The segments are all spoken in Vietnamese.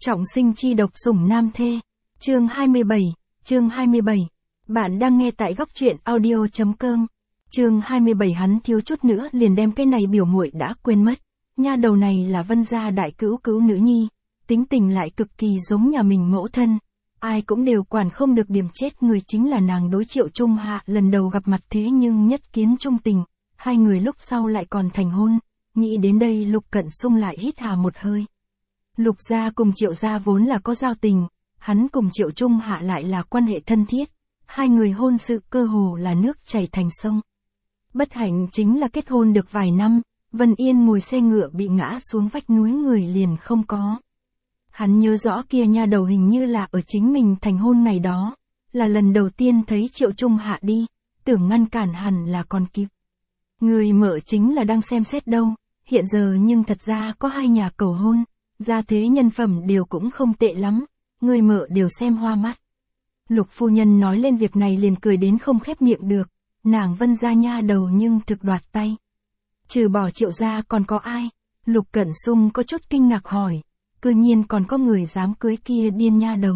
Trọng sinh chi độc sủng nam thê. Chương 27. Bạn đang nghe tại góc truyện audio.com. Chương 27 hắn thiếu chút nữa liền đem cái này biểu muội đã quên mất. Nha đầu này là Vân gia đại cữu cữu nữ nhi, tính tình lại cực kỳ giống nhà mình mẫu thân. Ai cũng đều quản không được điểm chết người chính là nàng đối Triệu Trung Hạ lần đầu gặp mặt thế nhưng nhất kiến trung tình. Hai người lúc sau lại còn thành hôn. Nghĩ đến đây Lục Cận Sung lại hít hà một hơi. Lục gia cùng Triệu gia vốn là có giao tình, hắn cùng Triệu Trung Hạ lại là quan hệ thân thiết, hai người hôn sự cơ hồ là nước chảy thành sông. Bất hạnh chính là kết hôn được vài năm, Vân Yên ngồi xe ngựa bị ngã xuống vách núi người liền không có. Hắn nhớ rõ kia nha đầu hình như là ở chính mình thành hôn ngày đó, là lần đầu tiên thấy Triệu Trung Hạ đi, tưởng ngăn cản hẳn là còn kịp. Người mợ chính là đang xem xét đâu, hiện giờ nhưng thật ra có hai nhà cầu hôn. Gia thế nhân phẩm đều cũng không tệ lắm, người mợ đều xem hoa mắt. Lục phu nhân nói lên việc này liền cười đến không khép miệng được, nàng Vân gia nha đầu nhưng thực đoạt tay. Trừ bỏ Triệu gia còn có ai? Lục Cẩn Sung có chút kinh ngạc hỏi, cư nhiên còn có người dám cưới kia điên nha đầu.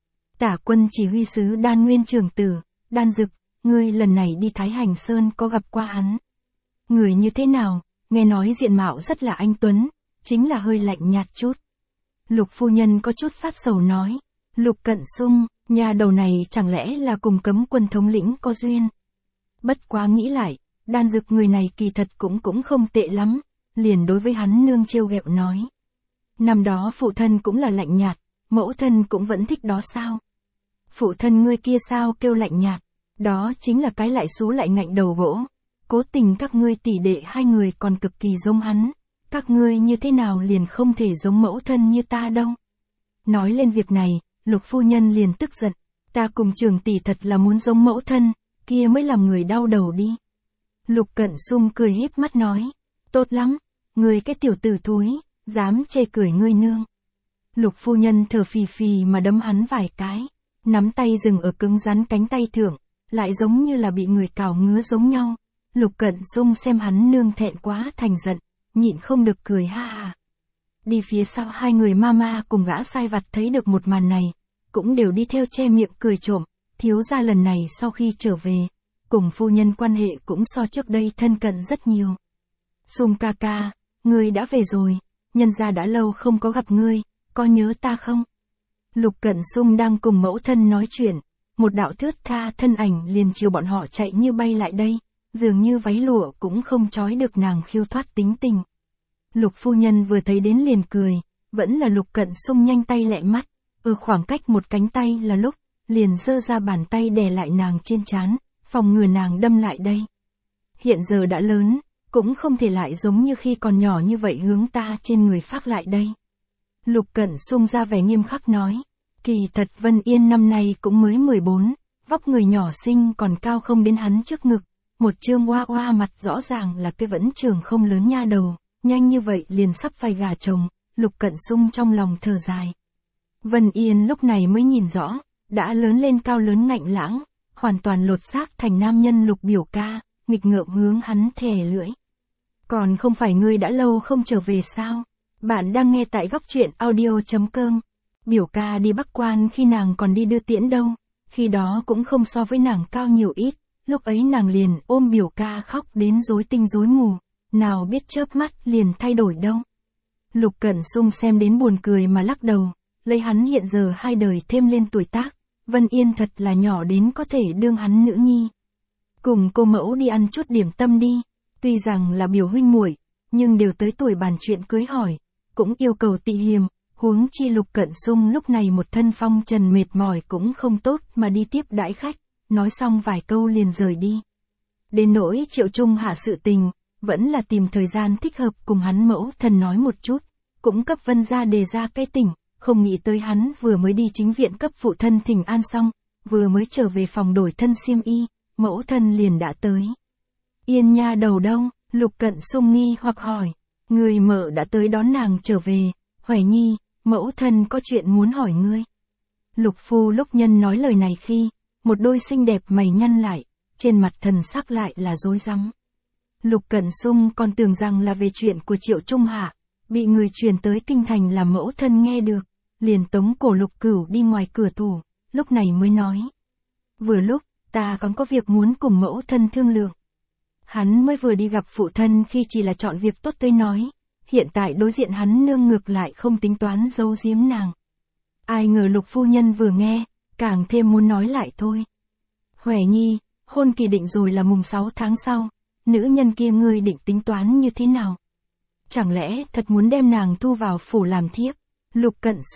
Tả quân chỉ huy sứ Đan Nguyên trưởng tử, Đan Dực, ngươi lần này đi Thái Hành Sơn có gặp qua hắn. Người như thế nào? Nghe nói diện mạo rất là anh tuấn. Chính là hơi lạnh nhạt chút. Lục phu nhân có chút phát sầu nói, Lục Cận Sung, nhà đầu này chẳng lẽ là cùng Cấm Quân thống lĩnh có duyên. Bất quá nghĩ lại, Đan Dực người này kỳ thật cũng không tệ lắm, liền đối với hắn nương trêu ghẹo nói. Năm đó phụ thân cũng là lạnh nhạt, mẫu thân cũng vẫn thích đó sao. Phụ thân ngươi kia sao kêu lạnh nhạt, đó chính là cái lại xú lại ngạnh đầu gỗ, cố tình các ngươi tỷ đệ hai người còn cực kỳ giống hắn. Các ngươi như thế nào liền không thể giống mẫu thân như ta đâu. Nói lên việc này, Lục phu nhân liền tức giận. Ta cùng Trường tỷ thật là muốn giống mẫu thân, kia mới làm người đau đầu đi. Lục Cận Sung cười híp mắt nói. Tốt lắm, ngươi cái tiểu tử thúi, dám chê cười ngươi nương. Lục phu nhân thở phì phì mà đấm hắn vài cái. Nắm tay dừng ở cứng rắn cánh tay thượng, lại giống như là bị người cào ngứa giống nhau. Lục Cận Sung xem hắn nương thẹn quá thành giận. Nhịn không được cười ha ha. Đi phía sau hai người mama cùng gã sai vặt thấy được một màn này, cũng đều đi theo che miệng cười trộm, thiếu gia lần này sau khi trở về, cùng phu nhân quan hệ cũng so trước đây thân cận rất nhiều. Sung ca ca, ngươi đã về rồi, nhân gia đã lâu không có gặp ngươi, có nhớ ta không? Lục Cận Sung đang cùng mẫu thân nói chuyện, một đạo thướt tha thân ảnh liền chiều bọn họ chạy như bay lại đây. Dường như váy lụa cũng không trói được nàng khiêu thoát tính tình. Lục phu nhân vừa thấy đến liền cười, vẫn là Lục Cận Sung nhanh tay lẹ mắt, ở khoảng cách một cánh tay là lúc, liền giơ ra bàn tay đè lại nàng trên trán, phòng ngừa nàng đâm lại đây. Hiện giờ đã lớn, cũng không thể lại giống như khi còn nhỏ như vậy hướng ta trên người phát lại đây. Lục Cận Sung ra vẻ nghiêm khắc nói, kỳ thật Vân Yên năm nay cũng mới 14, vóc người nhỏ xinh còn cao không đến hắn trước ngực. Một trương oa oa mặt rõ ràng là cái vẫn trường không lớn nha đầu, nhanh như vậy liền sắp phải gả chồng, Lục Cận Sung trong lòng thở dài. Vân Yên lúc này mới nhìn rõ, đã lớn lên cao lớn ngạnh lãng, hoàn toàn lột xác thành nam nhân Lục biểu ca, nghịch ngợm hướng hắn thè lưỡi. Còn không phải ngươi đã lâu không trở về sao? Bạn đang nghe tại góc truyện audio.com. Biểu ca đi Bắc Quan khi nàng còn đi đưa tiễn đâu, khi đó cũng không so với nàng cao nhiều ít. Lúc ấy nàng liền ôm biểu ca khóc đến rối tinh rối mù, nào biết chớp mắt liền thay đổi đâu. Lục Cận Sung xem đến buồn cười mà lắc đầu, lấy hắn hiện giờ hai đời thêm lên tuổi tác, Vân Yên thật là nhỏ đến có thể đương hắn nữ nhi. Cùng cô mẫu đi ăn chút điểm tâm đi, tuy rằng là biểu huynh muội, nhưng đều tới tuổi bàn chuyện cưới hỏi, cũng yêu cầu tị hiềm, huống chi Lục Cận Sung lúc này một thân phong trần mệt mỏi cũng không tốt mà đi tiếp đãi khách. Nói xong vài câu liền rời đi. Đến nỗi Triệu Trung Hạ sự tình, vẫn là tìm thời gian thích hợp cùng hắn mẫu thân nói một chút, cũng cấp Vân gia đề ra cái tỉnh, không nghĩ tới hắn vừa mới đi chính viện cấp phụ thân thỉnh an xong, vừa mới trở về phòng đổi thân xiêm y, mẫu thân liền đã tới. Yên nha đầu đâu? Lục Cận Sung nghi hoặc hỏi, người mợ đã tới đón nàng trở về, Hoài Nhi, mẫu thân có chuyện muốn hỏi ngươi. Lục phu lúc nhân nói lời này khi, một đôi xinh đẹp mày nhăn lại, trên mặt thần sắc lại là rối rắm. Lục Cẩn Sung còn tưởng rằng là về chuyện của Triệu Trung Hạ, bị người truyền tới kinh thành làm mẫu thân nghe được, liền tống cổ Lục Cửu đi ngoài cửa tủ, lúc này mới nói. Vừa lúc, ta còn có việc muốn cùng mẫu thân thương lượng. Hắn mới vừa đi gặp phụ thân khi chỉ là chọn việc tốt tới nói, hiện tại đối diện hắn nương ngược lại không tính toán giấu giếm nàng. Ai ngờ Lục phu nhân vừa nghe, càng thêm muốn nói lại thôi. Huệ Nhi, hôn kỳ định rồi là mùng 6 tháng sau, nữ nhân kia ngươi định tính toán như thế nào? Chẳng lẽ thật muốn đem nàng thu vào phủ làm thiếp? Lục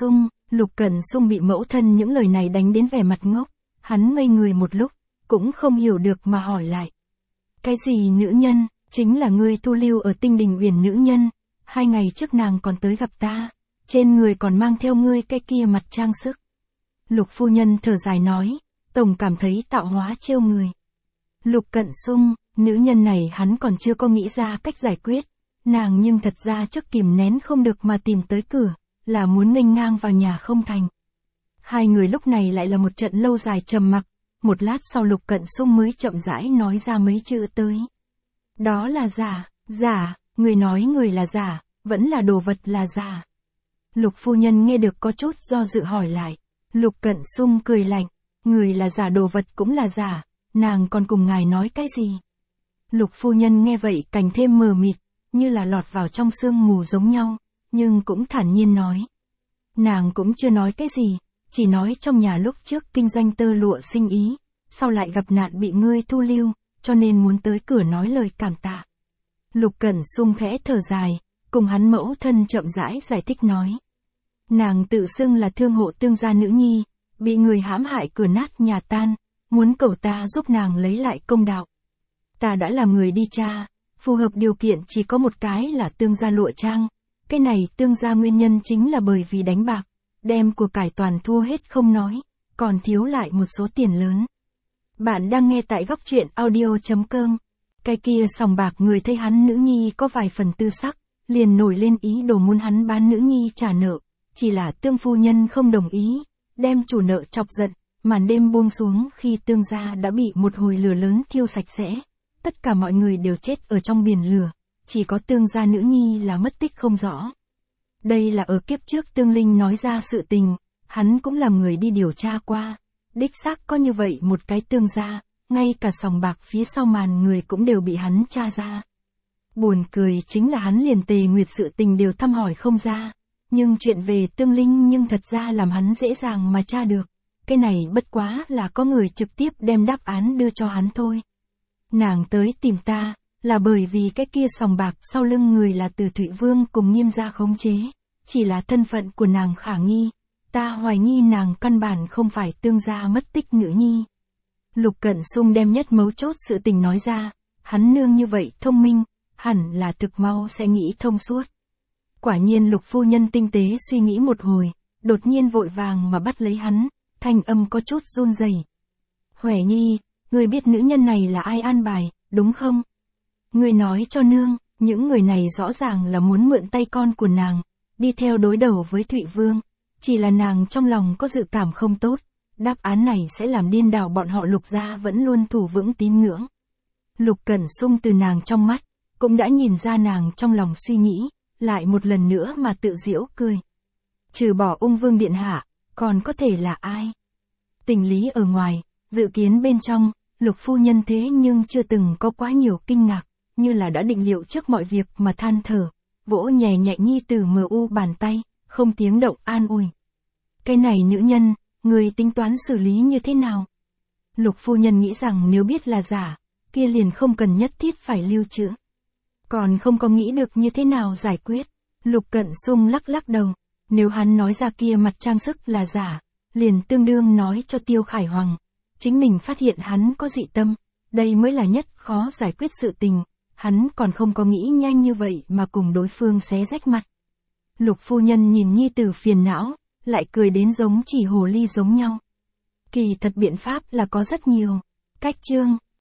Cẩn Sung bị mẫu thân những lời này đánh đến vẻ mặt ngốc, hắn ngây người một lúc, cũng không hiểu được mà hỏi lại. Cái gì nữ nhân, chính là ngươi thu lưu ở Tinh Đình Uyển nữ nhân, 2 ngày trước nàng còn tới gặp ta, trên người còn mang theo ngươi cái kia mặt trang sức. Lục phu nhân thở dài nói, tổng cảm thấy tạo hóa trêu người. Lục Cẩn Sung, nữ nhân này hắn còn chưa có nghĩ ra cách giải quyết, nàng nhưng thật ra trước kìm nén không được mà tìm tới cửa, là muốn nghênh ngang vào nhà không thành. Hai người lúc này lại là một trận lâu dài trầm mặc, một lát sau Lục Cẩn Sung mới chậm rãi nói ra mấy chữ tới. Đó là giả, người nói người là giả, vẫn là đồ vật là giả. Lục phu nhân nghe được có chút do dự hỏi lại, Lục Cẩn Sung cười lạnh, người là giả đồ vật cũng là giả, nàng còn cùng ngài nói cái gì? Lục phu nhân nghe vậy càng thêm mờ mịt, như là lọt vào trong sương mù giống nhau, nhưng cũng thản nhiên nói. Nàng cũng chưa nói cái gì, chỉ nói trong nhà lúc trước kinh doanh tơ lụa sinh ý, sau lại gặp nạn bị ngươi thu lưu, cho nên muốn tới cửa nói lời cảm tạ. Lục Cẩn Sung khẽ thở dài, cùng hắn mẫu thân chậm rãi giải thích nói. Nàng tự xưng là thương hộ Tương gia nữ nhi, bị người hãm hại cửa nát nhà tan, muốn cầu ta giúp nàng lấy lại công đạo. Ta đã làm người đi tra, phù hợp điều kiện chỉ có một cái là Tương gia lụa trang, cái này Tương gia nguyên nhân chính là bởi vì đánh bạc, đem của cải toàn thua hết không nói, còn thiếu lại một số tiền lớn. Bạn đang nghe tại góc truyện audio.com. Cái kia sòng bạc người thấy hắn nữ nhi có vài phần tư sắc, liền nổi lên ý đồ muốn hắn bán nữ nhi trả nợ, chỉ là Tương phu nhân không đồng ý, đem chủ nợ chọc giận, màn đêm buông xuống khi Tương gia đã bị một hồi lửa lớn thiêu sạch sẽ, tất cả mọi người đều chết ở trong biển lửa, chỉ có Tương gia nữ nhi là mất tích không rõ. Đây là ở kiếp trước Tương Linh nói ra sự tình, hắn cũng làm người đi điều tra qua, đích xác có như vậy một cái Tương gia, ngay cả sòng bạc phía sau màn người cũng đều bị hắn tra ra. Buồn cười chính là hắn liền Tề Nguyệt sự tình đều thăm hỏi không ra, nhưng chuyện về Tương Linh nhưng thật ra làm hắn dễ dàng mà tra được, cái này bất quá là có người trực tiếp đem đáp án đưa cho hắn thôi. Nàng tới tìm ta, là bởi vì cái kia sòng bạc sau lưng người là Từ Thụy Vương cùng Nghiêm gia khống chế, chỉ là thân phận của nàng khả nghi, ta hoài nghi nàng căn bản không phải Tương gia mất tích nữ nhi. Lục Cẩn Sung đem nhất mấu chốt sự tình nói ra, hắn nương như vậy thông minh, hẳn là thực mau sẽ nghĩ thông suốt. Quả nhiên Lục phu nhân tinh tế suy nghĩ một hồi, đột nhiên vội vàng mà bắt lấy hắn, thanh âm có chút run rẩy. Huệ Nhi, ngươi biết nữ nhân này là ai an bài, đúng không? Ngươi nói cho nương, những người này rõ ràng là muốn mượn tay con của nàng, đi theo đối đầu với Thụy Vương, chỉ là nàng trong lòng có dự cảm không tốt, đáp án này sẽ làm điên đảo bọn họ Lục gia vẫn luôn thủ vững tín ngưỡng. Lục Cẩn Sung từ nàng trong mắt, cũng đã nhìn ra nàng trong lòng suy nghĩ, lại một lần nữa mà tự giễu cười. Trừ bỏ Ung Vương điện hạ, còn có thể là ai? Tình lý ở ngoài, dự kiến bên trong, Lục phu nhân thế nhưng chưa từng có quá nhiều kinh ngạc, như là đã định liệu trước mọi việc mà than thở, vỗ nhẹ nhẹ nhi tử mờ u bàn tay, không tiếng động an ủi. Cái này nữ nhân, người tính toán xử lý như thế nào? Lục phu nhân nghĩ rằng nếu biết là giả, kia liền không cần nhất thiết phải lưu trữ. Còn không có nghĩ được như thế nào giải quyết. Lục Cẩn Sung lắc lắc đầu, nếu hắn nói ra kia mặt trang sức là giả, liền tương đương nói cho Tiêu Khải Hoàng, chính mình phát hiện hắn có dị tâm, đây mới là nhất khó giải quyết sự tình, hắn còn không có nghĩ nhanh như vậy mà cùng đối phương xé rách mặt. Lục phu nhân nhìn nhi tử phiền não, lại cười đến giống chỉ hồ ly giống nhau. Kỳ thật biện pháp là có rất nhiều. Cách chương